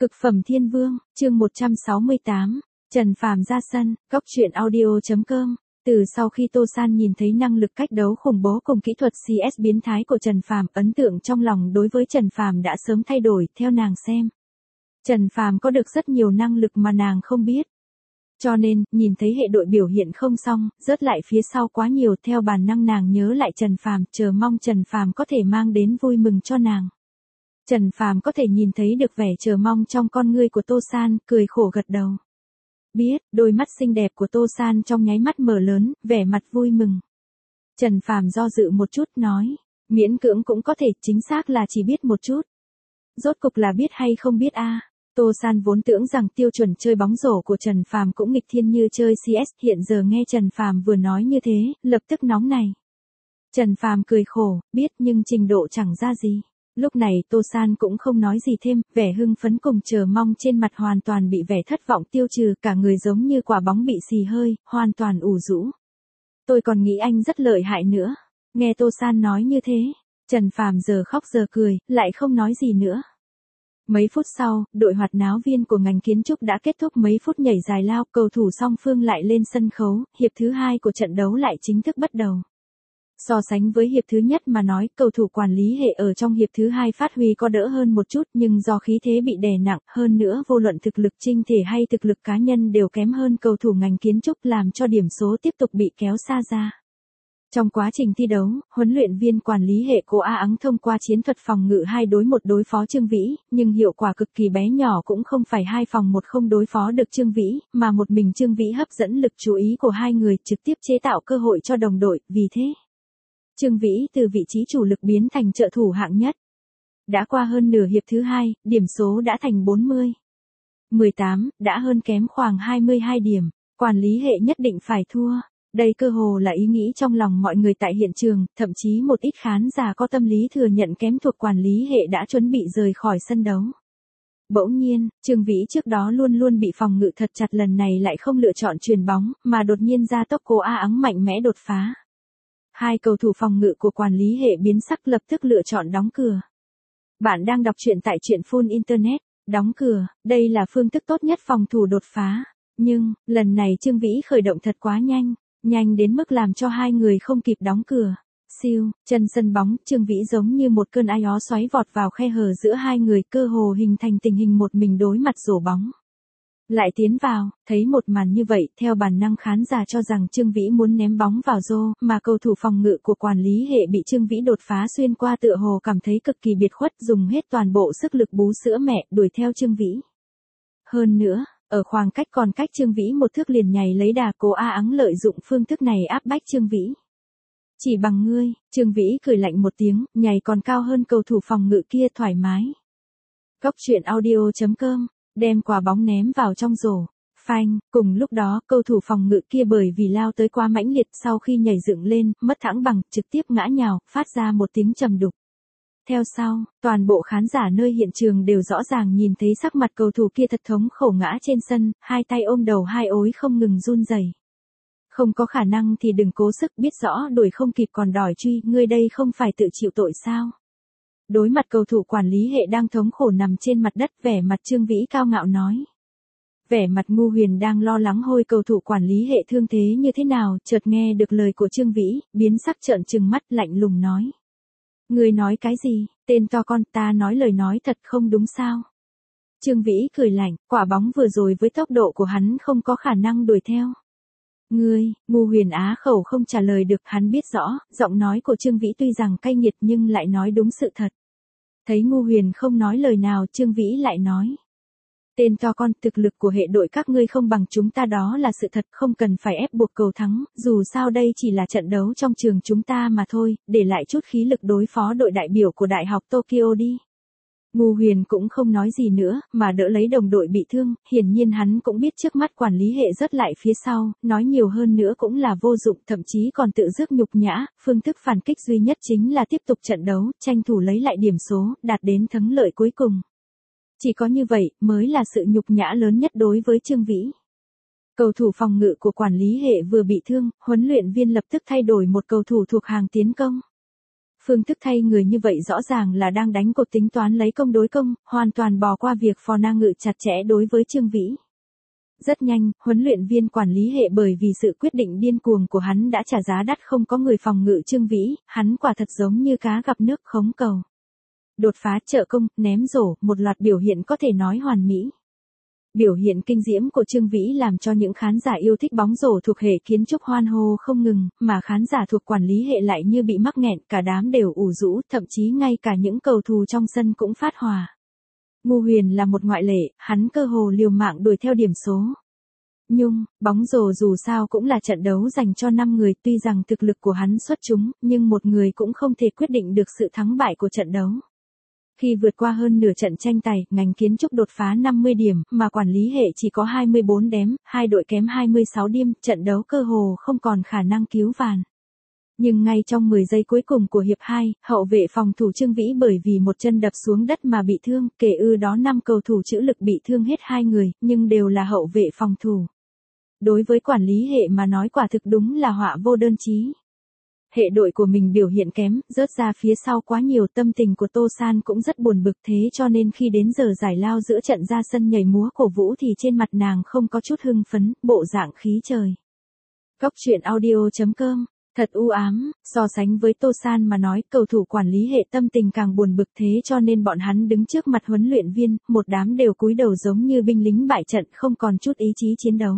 Cực phẩm thiên vương, chương 168, Trần Phàm ra sân, góc truyện audio.com. Từ sau khi Tô San nhìn thấy năng lực cách đấu khủng bố cùng kỹ thuật CS biến thái của Trần Phàm, ấn tượng trong lòng đối với Trần Phàm đã sớm thay đổi, theo nàng xem. Trần Phàm có được rất nhiều năng lực mà nàng không biết. Cho nên, nhìn thấy hệ đội biểu hiện không xong, rớt lại phía sau quá nhiều, theo bản năng nàng nhớ lại Trần Phàm, chờ mong Trần Phàm có thể mang đến vui mừng cho nàng. Trần Phàm có thể nhìn thấy được vẻ chờ mong trong con ngươi của Tô San, cười khổ gật đầu. Biết, đôi mắt xinh đẹp của Tô San trong nháy mắt mở lớn, vẻ mặt vui mừng. Trần Phàm do dự một chút nói, miễn cưỡng cũng có thể, chính xác là chỉ biết một chút. Rốt cục là biết hay không biết a? Tô San vốn tưởng rằng tiêu chuẩn chơi bóng rổ của Trần Phàm cũng nghịch thiên như chơi CS, hiện giờ nghe Trần Phàm vừa nói như thế, lập tức nóng này. Trần Phàm cười khổ, biết nhưng trình độ chẳng ra gì. Lúc này Tô San cũng không nói gì thêm, vẻ hưng phấn cùng chờ mong trên mặt hoàn toàn bị vẻ thất vọng tiêu trừ, cả người giống như quả bóng bị xì hơi, hoàn toàn ủ rũ. Tôi còn nghĩ anh rất lợi hại nữa. Nghe Tô San nói như thế, Trần Phàm giờ khóc giờ cười, lại không nói gì nữa. Mấy phút sau, đội hoạt náo viên của ngành kiến trúc đã kết thúc mấy phút nhảy dài lao, cầu thủ song phương lại lên sân khấu, hiệp thứ 2 của trận đấu lại chính thức bắt đầu. So sánh với hiệp thứ nhất mà nói, cầu thủ quản lý hệ ở trong hiệp thứ 2 phát huy có đỡ hơn một chút, nhưng do khí thế bị đè nặng, hơn nữa vô luận thực lực chinh thể hay thực lực cá nhân đều kém hơn cầu thủ ngành kiến trúc, làm cho điểm số tiếp tục bị kéo xa ra. Trong quá trình thi đấu, huấn luyện viên quản lý hệ của A Ắng thông qua chiến thuật phòng ngự 2 đối 1 đối phó Trương Vĩ, nhưng hiệu quả cực kỳ bé nhỏ, cũng không phải 2 phòng 1 không đối phó được Trương Vĩ, mà một mình Trương Vĩ hấp dẫn lực chú ý của hai người, trực tiếp chế tạo cơ hội cho đồng đội, vì thế Trương Vĩ từ vị trí chủ lực biến thành trợ thủ hạng nhất. Đã qua hơn nửa hiệp thứ 2, điểm số đã thành 40-18, đã hơn kém khoảng 22 điểm, quản lý hệ nhất định phải thua. Đây cơ hồ là ý nghĩ trong lòng mọi người tại hiện trường, thậm chí một ít khán giả có tâm lý thừa nhận kém thuộc quản lý hệ đã chuẩn bị rời khỏi sân đấu. Bỗng nhiên, Trương Vĩ trước đó luôn luôn bị phòng ngự thật chặt, lần này lại không lựa chọn chuyền bóng, mà đột nhiên ra tốc cố A Ắng mạnh mẽ đột phá. Hai cầu thủ phòng ngự của quản lý hệ biến sắc, lập tức lựa chọn đóng cửa. Bạn đang đọc truyện tại truyện Full Internet. Đóng cửa, đây là phương thức tốt nhất phòng thủ đột phá. Nhưng, lần này Trương Vĩ khởi động thật quá nhanh. Nhanh đến mức làm cho hai người không kịp đóng cửa. Siêu, chân sân bóng, Trương Vĩ giống như một cơn ái ó xoáy vọt vào khe hở giữa hai người, cơ hồ hình thành tình hình một mình đối mặt rổ bóng. Lại tiến vào, thấy một màn như vậy, theo bản năng khán giả cho rằng Trương Vĩ muốn ném bóng vào rô, mà cầu thủ phòng ngự của quản lý hệ bị Trương Vĩ đột phá xuyên qua, tựa hồ cảm thấy cực kỳ biệt khuất, dùng hết toàn bộ sức lực bú sữa mẹ, đuổi theo Trương Vĩ. Hơn nữa, ở khoảng cách còn cách Trương Vĩ một thước liền nhảy lấy đà, cố A Ắng lợi dụng phương thức này áp bách Trương Vĩ. Chỉ bằng ngươi, Trương Vĩ cười lạnh một tiếng, nhảy còn cao hơn cầu thủ phòng ngự kia, thoải mái. Góc truyện audio.com, đem quả bóng ném vào trong rổ. Phanh, cùng lúc đó, cầu thủ phòng ngự kia bởi vì lao tới quá mãnh liệt, sau khi nhảy dựng lên, mất thẳng bằng, trực tiếp ngã nhào, phát ra một tiếng trầm đục. Theo sau, toàn bộ khán giả nơi hiện trường đều rõ ràng nhìn thấy sắc mặt cầu thủ kia thật thống khổ, ngã trên sân, hai tay ôm đầu, hai ối không ngừng run rẩy. Không có khả năng thì đừng cố sức, biết rõ đuổi không kịp còn đòi truy, ngươi đây không phải tự chịu tội sao? Đối mặt cầu thủ quản lý hệ đang thống khổ nằm trên mặt đất, vẻ mặt Trương Vĩ cao ngạo nói. Vẻ mặt Ngu Huyền đang lo lắng hôi cầu thủ quản lý hệ thương thế như thế nào, chợt nghe được lời của Trương Vĩ, biến sắc trợn trừng mắt, lạnh lùng nói. Ngươi nói cái gì, tên to con, ta nói lời nói thật không đúng sao? Trương Vĩ cười lạnh, quả bóng vừa rồi với tốc độ của hắn không có khả năng đuổi theo. Ngươi, Ngu Huyền á khẩu không trả lời được, hắn biết rõ, giọng nói của Trương Vĩ tuy rằng cay nghiệt nhưng lại nói đúng sự thật. Thấy Ngu Huyền không nói lời nào, Trương Vĩ lại nói. Tên to con, thực lực của hệ đội các ngươi không bằng chúng ta, đó là sự thật, không cần phải ép buộc cầu thắng, dù sao đây chỉ là trận đấu trong trường chúng ta mà thôi, để lại chút khí lực đối phó đội đại biểu của Đại học Tokyo đi. Ngu Huyền cũng không nói gì nữa, mà đỡ lấy đồng đội bị thương, hiển nhiên hắn cũng biết trước mắt quản lý hệ rớt lại phía sau, nói nhiều hơn nữa cũng là vô dụng, thậm chí còn tự rước nhục nhã, phương thức phản kích duy nhất chính là tiếp tục trận đấu, tranh thủ lấy lại điểm số, đạt đến thắng lợi cuối cùng. Chỉ có như vậy, mới là sự nhục nhã lớn nhất đối với Trương Vĩ. Cầu thủ phòng ngự của quản lý hệ vừa bị thương, huấn luyện viên lập tức thay đổi một cầu thủ thuộc hàng tiến công. Phương thức thay người như vậy rõ ràng là đang đánh cuộc tính toán lấy công đối công, hoàn toàn bỏ qua việc phò na ngự chặt chẽ đối với Trương Vĩ. Rất nhanh, huấn luyện viên quản lý hệ bởi vì sự quyết định điên cuồng của hắn đã trả giá đắt, không có người phòng ngự Trương Vĩ, hắn quả thật giống như cá gặp nước khống cầu. Đột phá, trợ công, ném rổ, một loạt biểu hiện có thể nói hoàn mỹ. Biểu hiện kinh diễm của Trương Vĩ làm cho những khán giả yêu thích bóng rổ thuộc hệ kiến trúc hoan hô không ngừng, mà khán giả thuộc quản lý hệ lại như bị mắc nghẹn, cả đám đều ủ rũ, thậm chí ngay cả những cầu thủ trong sân cũng phát hỏa. Ngô Huyền là một ngoại lệ, hắn cơ hồ liều mạng đuổi theo điểm số. Nhưng, bóng rổ dù sao cũng là trận đấu dành cho 5 người, tuy rằng thực lực của hắn xuất chúng, nhưng một người cũng không thể quyết định được sự thắng bại của trận đấu. Khi vượt qua hơn nửa trận tranh tài, ngành kiến trúc đột phá 50 điểm, mà quản lý hệ chỉ có 24 đếm, hai đội kém 26 điểm, trận đấu cơ hồ không còn khả năng cứu vãn. Nhưng ngay trong 10 giây cuối cùng của hiệp 2, hậu vệ phòng thủ Trương Vĩ bởi vì một chân đập xuống đất mà bị thương, kể đó 5 cầu thủ chữ lực bị thương hết 2 người, nhưng đều là hậu vệ phòng thủ. Đối với quản lý hệ mà nói quả thực đúng là họa vô đơn chí. Hệ đội của mình biểu hiện kém, rớt ra phía sau quá nhiều, tâm tình của Tô San cũng rất buồn bực, thế cho nên khi đến giờ giải lao giữa trận ra sân nhảy múa cổ vũ thì trên mặt nàng không có chút hưng phấn, bộ dạng khí trời. Góc truyện audio.com, thật u ám, so sánh với Tô San mà nói, cầu thủ quản lý hệ tâm tình càng buồn bực, thế cho nên bọn hắn đứng trước mặt huấn luyện viên, một đám đều cúi đầu giống như binh lính bại trận, không còn chút ý chí chiến đấu.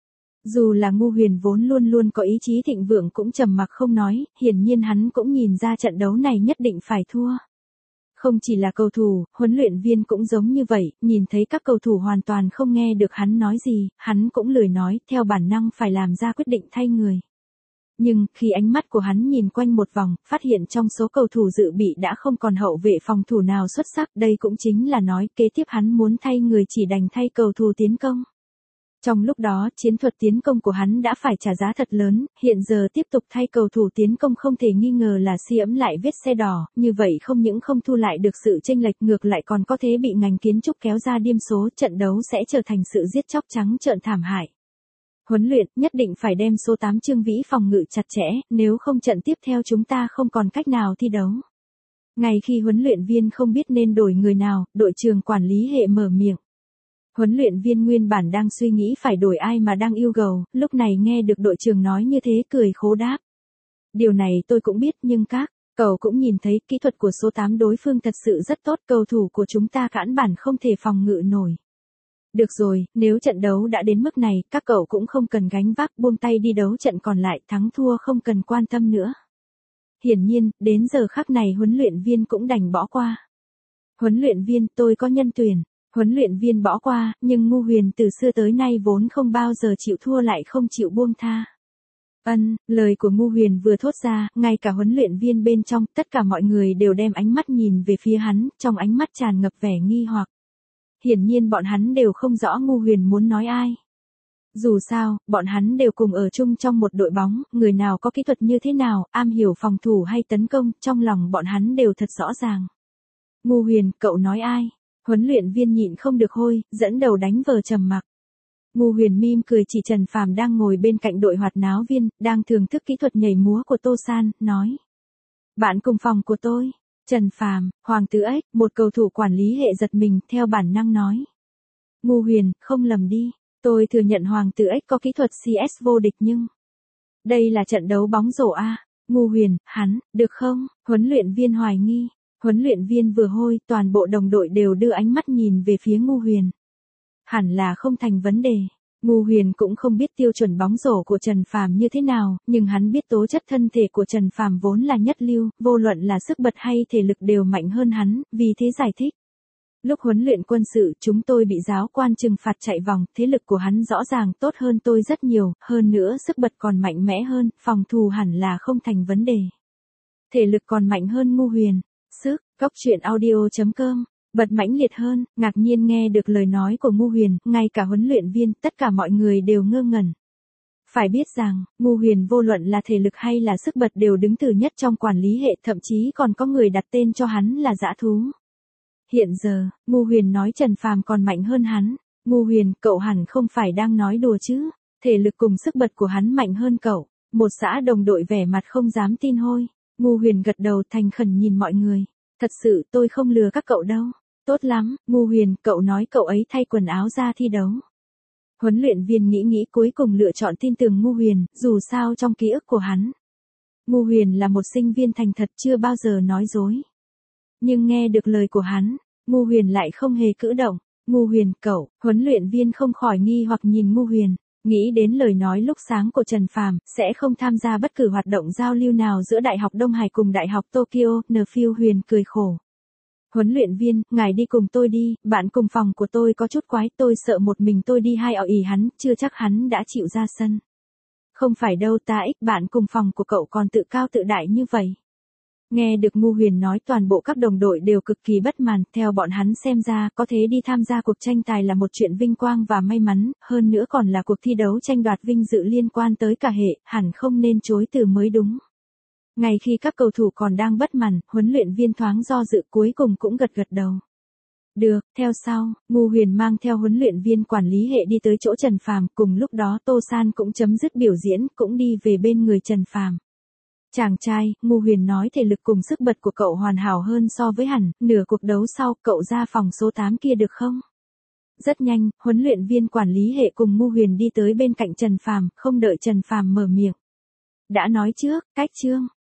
Dù là Ngô Huyền vốn luôn luôn có ý chí thịnh vượng cũng trầm mặc không nói, hiển nhiên hắn cũng nhìn ra trận đấu này nhất định phải thua. Không chỉ là cầu thủ, huấn luyện viên cũng giống như vậy, nhìn thấy các cầu thủ hoàn toàn không nghe được hắn nói gì, hắn cũng lười nói, theo bản năng phải làm ra quyết định thay người. Nhưng, khi ánh mắt của hắn nhìn quanh một vòng, phát hiện trong số cầu thủ dự bị đã không còn hậu vệ phòng thủ nào xuất sắc, đây cũng chính là nói kế tiếp hắn muốn thay người chỉ đành thay cầu thủ tiến công. Trong lúc đó, chiến thuật tiến công của hắn đã phải trả giá thật lớn, hiện giờ tiếp tục thay cầu thủ tiến công không thể nghi ngờ là xiễm lại vết xe đỏ, như vậy không những không thu lại được sự chênh lệch, ngược lại còn có thể bị ngành kiến trúc kéo ra điểm số, trận đấu sẽ trở thành sự giết chóc trắng trợn thảm hại. Huấn luyện, nhất định phải đem số 8 Trương Vĩ phòng ngự chặt chẽ, nếu không trận tiếp theo chúng ta không còn cách nào thi đấu. Ngay khi huấn luyện viên không biết nên đổi người nào, đội trưởng quản lý hệ mở miệng. Huấn luyện viên nguyên bản đang suy nghĩ phải đổi ai mà đang yêu gầu, lúc này nghe được đội trưởng nói như thế cười khố đáp. Điều này tôi cũng biết, nhưng cậu cũng nhìn thấy kỹ thuật của số 8 đối phương thật sự rất tốt, cầu thủ của chúng ta căn bản không thể phòng ngự nổi. Được rồi, nếu trận đấu đã đến mức này, các cậu cũng không cần gánh vác, buông tay đi đấu trận còn lại, thắng thua không cần quan tâm nữa. Hiển nhiên, đến giờ khắc này huấn luyện viên cũng đành bỏ qua. Huấn luyện viên, tôi có nhân tuyển. Huấn luyện viên bỏ qua, nhưng Ngô Huyền từ xưa tới nay vốn không bao giờ chịu thua lại không chịu buông tha. Lời của Ngô Huyền vừa thốt ra, ngay cả huấn luyện viên bên trong, tất cả mọi người đều đem ánh mắt nhìn về phía hắn, trong ánh mắt tràn ngập vẻ nghi hoặc. Hiển nhiên bọn hắn đều không rõ Ngô Huyền muốn nói ai. Dù sao, bọn hắn đều cùng ở chung trong một đội bóng, người nào có kỹ thuật như thế nào, am hiểu phòng thủ hay tấn công, trong lòng bọn hắn đều thật rõ ràng. Ngô Huyền, cậu nói ai? Huấn luyện viên nhịn không được hôi, dẫn đầu đánh vờ trầm mặc. Ngô Huyền mỉm cười chỉ Trần Phàm đang ngồi bên cạnh đội hoạt náo viên, đang thưởng thức kỹ thuật nhảy múa của Tô San, nói. Bạn cùng phòng của tôi. Trần Phàm, Hoàng Tử Ếch, một cầu thủ quản lý hệ giật mình, theo bản năng nói. Ngô Huyền, không lầm đi, tôi thừa nhận Hoàng Tử Ếch có kỹ thuật CS vô địch nhưng... Đây là trận đấu bóng rổ a. Ngô Huyền, hắn, được không? Huấn luyện viên hoài nghi. Huấn luyện viên vừa hôi, toàn bộ đồng đội đều đưa ánh mắt nhìn về phía Ngô Huyền. Hẳn là không thành vấn đề. Ngô Huyền cũng không biết tiêu chuẩn bóng rổ của Trần Phàm như thế nào, nhưng hắn biết tố chất thân thể của Trần Phàm vốn là nhất lưu, vô luận là sức bật hay thể lực đều mạnh hơn hắn, vì thế giải thích. Lúc huấn luyện quân sự, chúng tôi bị giáo quan trừng phạt chạy vòng, thế lực của hắn rõ ràng tốt hơn tôi rất nhiều, hơn nữa sức bật còn mạnh mẽ hơn, phòng thủ hẳn là không thành vấn đề. Thể lực còn mạnh hơn Ngô Huyền. Góc truyện audio.com, bật mãnh liệt hơn, ngạc nhiên nghe được lời nói của Ngô Huyền, ngay cả huấn luyện viên, tất cả mọi người đều ngơ ngẩn. Phải biết rằng, Ngô Huyền vô luận là thể lực hay là sức bật đều đứng thứ nhất trong quản lý hệ, thậm chí còn có người đặt tên cho hắn là dã thú. Hiện giờ, Ngô Huyền nói Trần Phàm còn mạnh hơn hắn. Ngô Huyền, cậu hẳn không phải đang nói đùa chứ? Thể lực cùng sức bật của hắn mạnh hơn cậu. Một xã đồng đội vẻ mặt không dám tin hôi. Ngu Huyền gật đầu thành khẩn nhìn mọi người. Thật sự tôi không lừa các cậu đâu. Tốt lắm, Ngu Huyền, cậu nói cậu ấy thay quần áo ra thi đấu. Huấn luyện viên nghĩ cuối cùng lựa chọn tin tưởng Ngu Huyền, dù sao trong ký ức của hắn. Ngu Huyền là một sinh viên thành thật chưa bao giờ nói dối. Nhưng nghe được lời của hắn, Ngu Huyền lại không hề cử động. Ngu Huyền, cậu, huấn luyện viên không khỏi nghi hoặc nhìn Ngu Huyền. Nghĩ đến lời nói lúc sáng của Trần Phàm, sẽ không tham gia bất cứ hoạt động giao lưu nào giữa Đại học Đông Hải cùng Đại học Tokyo, Phiêu Huyền cười khổ. Huấn luyện viên, ngài đi cùng tôi đi, bạn cùng phòng của tôi có chút quái, tôi sợ một mình tôi đi hay ảo ỉ hắn, chưa chắc hắn đã chịu ra sân. Không phải đâu ta ích, bạn cùng phòng của cậu còn tự cao tự đại như vậy. Nghe được Ngu Huyền nói toàn bộ các đồng đội đều cực kỳ bất mãn, theo bọn hắn xem ra, có thể đi tham gia cuộc tranh tài là một chuyện vinh quang và may mắn, hơn nữa còn là cuộc thi đấu tranh đoạt vinh dự liên quan tới cả hệ, hẳn không nên chối từ mới đúng. Ngay khi các cầu thủ còn đang bất mãn, huấn luyện viên thoáng do dự cuối cùng cũng gật đầu. Được, theo sau, Ngu Huyền mang theo huấn luyện viên quản lý hệ đi tới chỗ Trần Phàm, cùng lúc đó Tô San cũng chấm dứt biểu diễn, cũng đi về bên người Trần Phàm. Chàng trai, Ngu Huyền nói thể lực cùng sức bật của cậu hoàn hảo hơn so với hẳn, nửa cuộc đấu sau, cậu ra phòng số 8 kia được không? Rất nhanh, huấn luyện viên quản lý hệ cùng Ngu Huyền đi tới bên cạnh Trần Phàm, không đợi Trần Phàm mở miệng. Đã nói trước, cách chương.